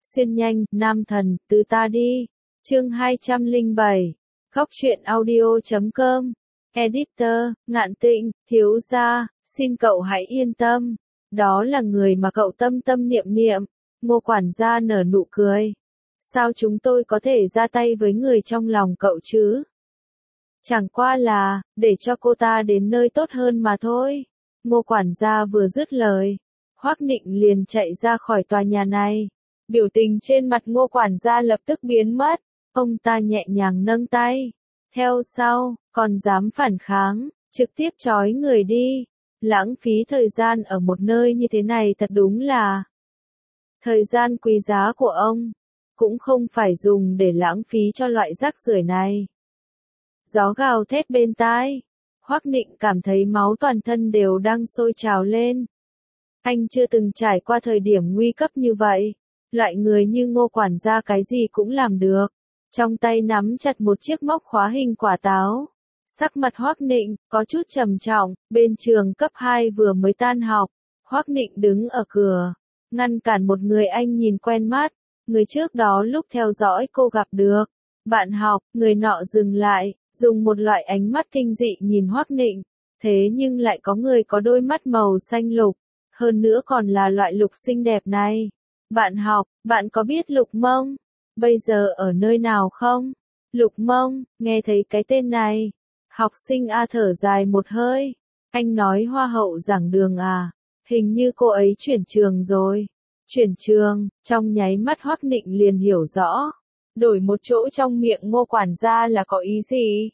Xuyên nhanh, nam thần, từ ta đi. Chương 207. Góc truyện audio.com. Editor, Ngạn Tịnh, thiếu gia, xin cậu hãy yên tâm. Đó là người mà cậu tâm tâm niệm niệm. Ngô quản gia nở nụ cười. Sao chúng tôi có thể ra tay với người trong lòng cậu chứ? Chẳng qua là, để cho cô ta đến nơi tốt hơn mà thôi. Ngô quản gia vừa dứt lời, Hoắc Nịnh liền chạy ra khỏi tòa nhà này. Biểu tình trên mặt Ngô quản gia lập tức biến mất. Ông ta nhẹ nhàng nâng tay. Theo sau, còn dám phản kháng, trực tiếp trói người đi. Lãng phí thời gian ở một nơi như thế này thật đúng là. Thời gian quý giá của ông, cũng không phải dùng để lãng phí cho loại rác rưởi này. Gió gào thét bên tai. Hoắc Nịnh cảm thấy máu toàn thân đều đang sôi trào lên. Anh chưa từng trải qua thời điểm nguy cấp như vậy. Loại người như Ngô quản gia cái gì cũng làm được. Trong tay nắm chặt một chiếc móc khóa hình quả táo. Sắc mặt Hoắc Nịnh có chút trầm trọng, bên trường cấp 2 vừa mới tan học. Hoắc Nịnh đứng ở cửa, ngăn cản một người anh nhìn quen mắt. Người trước đó lúc theo dõi cô gặp được. Bạn học, người nọ dừng lại, dùng một loại ánh mắt kinh dị nhìn Hoắc Nịnh. Thế nhưng lại có người có đôi mắt màu xanh lục. Hơn nữa còn là loại lục xinh đẹp này. Bạn học, bạn có biết Lục Mông bây giờ ở nơi nào không? Lục Mông, nghe thấy cái tên này. Học sinh A thở dài một hơi. Anh nói hoa hậu giảng đường à? Hình như cô ấy chuyển trường rồi. Chuyển trường, trong nháy mắt Hoắc Nịnh liền hiểu rõ. Đổi một chỗ trong miệng Ngô quản gia là có ý gì?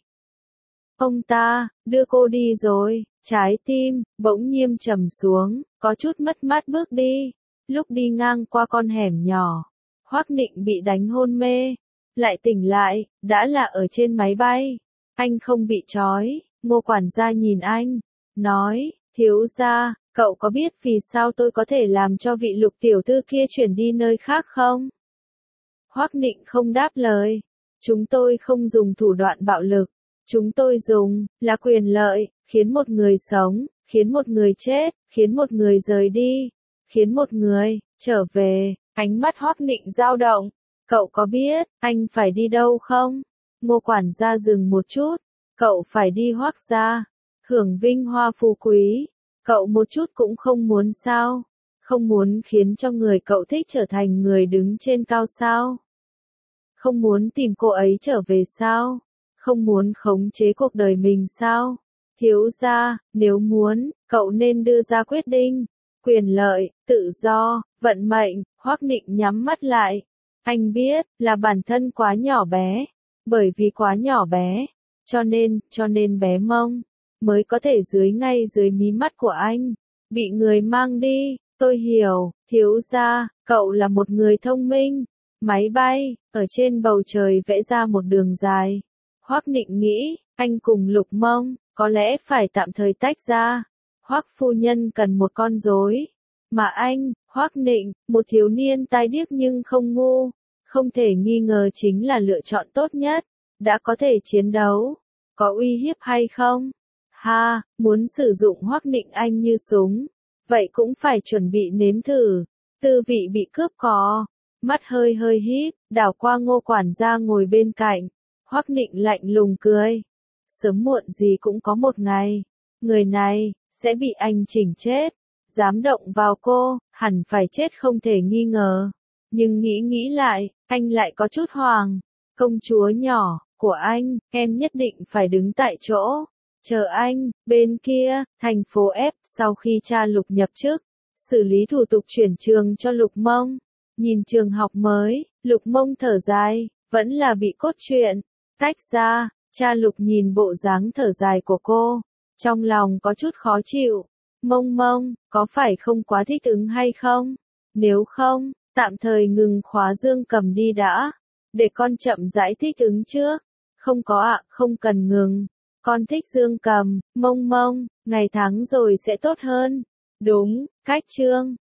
Ông ta, đưa cô đi rồi. Trái tim, bỗng nhiên trầm xuống, có chút mất mát bước đi. Lúc đi ngang qua con hẻm nhỏ, Hoắc Nịnh bị đánh hôn mê. Lại tỉnh lại, đã là ở trên máy bay. Anh không bị trói. Ngô quản gia nhìn anh, nói, thiếu gia, cậu có biết vì sao tôi có thể làm cho vị Lục tiểu thư kia chuyển đi nơi khác không? Hoắc Nịnh không đáp lời. Chúng tôi không dùng thủ đoạn bạo lực. Chúng tôi dùng, là quyền lợi, khiến một người sống, khiến một người chết, khiến một người rời đi, khiến một người trở về. Ánh mắt Hoắc Nịnh dao động. Cậu có biết, anh phải đi đâu không? Ngô quản gia dừng một chút. Cậu phải đi Hoắc gia, hưởng vinh hoa phú quý. Cậu một chút cũng không muốn sao? Không muốn khiến cho người cậu thích trở thành người đứng trên cao sao? Không muốn tìm cô ấy trở về sao? Không muốn khống chế cuộc đời mình sao? Thiếu gia, nếu muốn, cậu nên đưa ra quyết định. Quyền lợi, tự do, vận mệnh. Hoắc Nịnh nhắm mắt lại. Anh biết, là bản thân quá nhỏ bé. Bởi vì quá nhỏ bé, cho nên bé Mông mới có thể ngay dưới mí mắt của anh, bị người mang đi. Tôi hiểu, thiếu gia, cậu là một người thông minh. Máy bay, ở trên bầu trời vẽ ra một đường dài. Hoắc Nịnh nghĩ, anh cùng Lục Mông, có lẽ phải tạm thời tách ra. Hoắc phu nhân cần một con rối. Mà anh, Hoắc Nịnh, một thiếu niên tai điếc nhưng không ngu, không thể nghi ngờ chính là lựa chọn tốt nhất. Đã có thể chiến đấu, có uy hiếp hay không? Ha, muốn sử dụng Hoắc Nịnh anh như súng, vậy cũng phải chuẩn bị nếm thử. Tư vị bị cướp có. Mắt hơi híp, đảo qua Ngô quản gia ngồi bên cạnh. Hoắc Nịnh lạnh lùng cười. Sớm muộn gì cũng có một ngày, người này sẽ bị anh chỉnh chết. Dám động vào cô, hẳn phải chết không thể nghi ngờ. Nhưng nghĩ lại, anh lại có chút hoang. Công chúa nhỏ của anh, em nhất định phải đứng tại chỗ, chờ anh. Bên kia, thành phố F, sau khi cha Lục nhập chức, xử lý thủ tục chuyển trường cho Lục Mông. Nhìn trường học mới, Lục Mông thở dài, vẫn là bị cốt truyện tách ra. Cha Lục nhìn bộ dáng thở dài của cô, trong lòng có chút khó chịu. Mông, có phải không quá thích ứng hay không? Nếu không, tạm thời ngừng khóa Dương Cầm đi đã, để con chậm rãi thích ứng trước. Không có ạ, không cần ngừng. Con thích Dương Cầm. Mông, ngày tháng rồi sẽ tốt hơn. Đúng, cách chương